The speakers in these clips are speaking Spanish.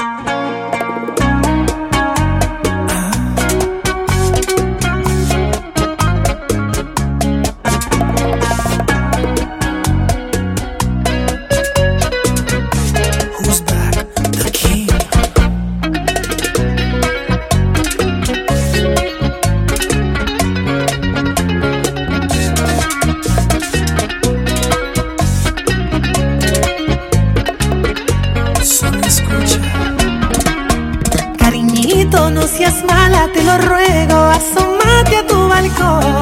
No seas mala, te lo ruego, asómate a tu balcón.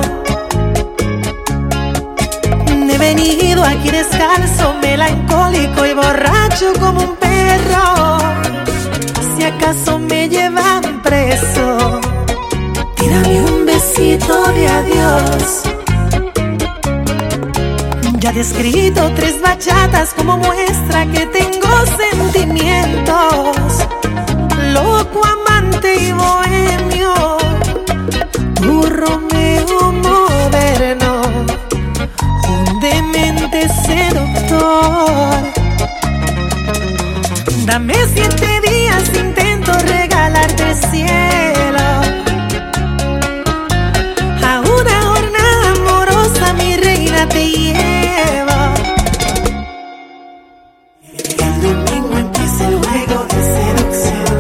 He venido aquí descalzo, melancólico y borracho como un perro. Si acaso me llevan preso, tírame un besito de adiós. Ya te he escrito 3 bachatas como muestra que tengo sentimientos. Loco, amante y bohemio, tu Romeo moderno, un demente seductor. Dame 7 días, intento regalarte el cielo. A una jornada amorosa mi reina te lleva. El domingo empieza el juego de seducción.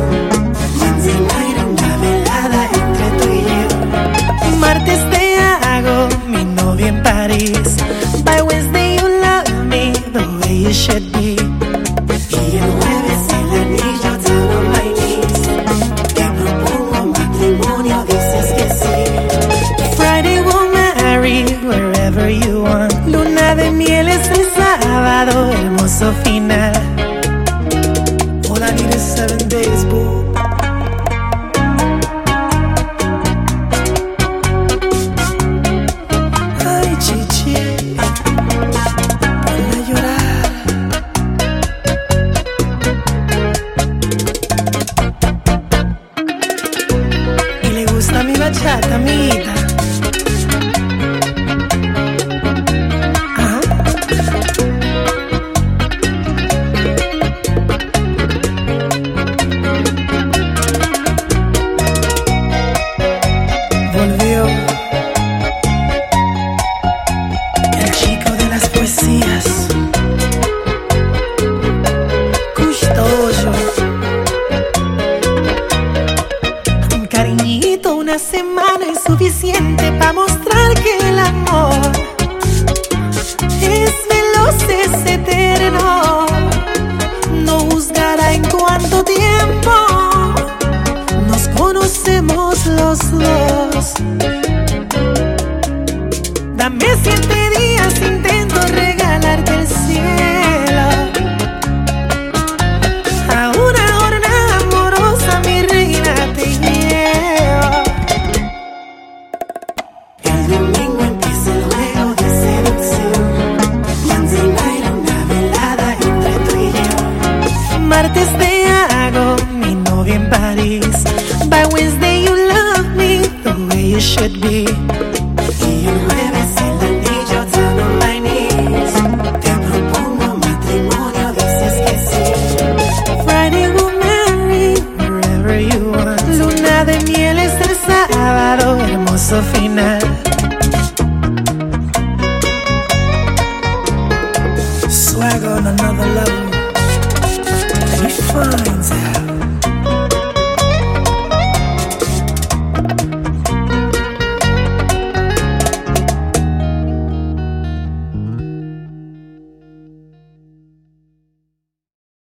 Martes te hago mi novia en París. By Wednesday you love me the way you should be. Y el jueves el anillo down on my knees. Te propongo matrimonio, dices que sí. Friday we'll marry wherever you want. Luna de miel es el sábado, hermoso final. All I need is 7 days, boo. Mi bachata, amiguita. Volvió el chico de las poesías, Custodio. Un cariñito, una semana es suficiente para mostrar que el amor es veloz, es eterno. No juzgará en cuánto tiempo nos conocemos los dos. Dame 7 días, intento regalarte el cielo. A una jornada amorosa mi reina te lleva. El domingo empieza el juego de seducción. Wednesday night una velada entre tú y yo. Martes te hago mi novia en París. By Wednesday you love me the way you should be. Y el jueves el anillo down on my knees. Te propongo matrimonio, dices que sí. Friday we'll marry wherever you want. Luna de miel es el sábado, hermoso final. Swag on another level. Be fine.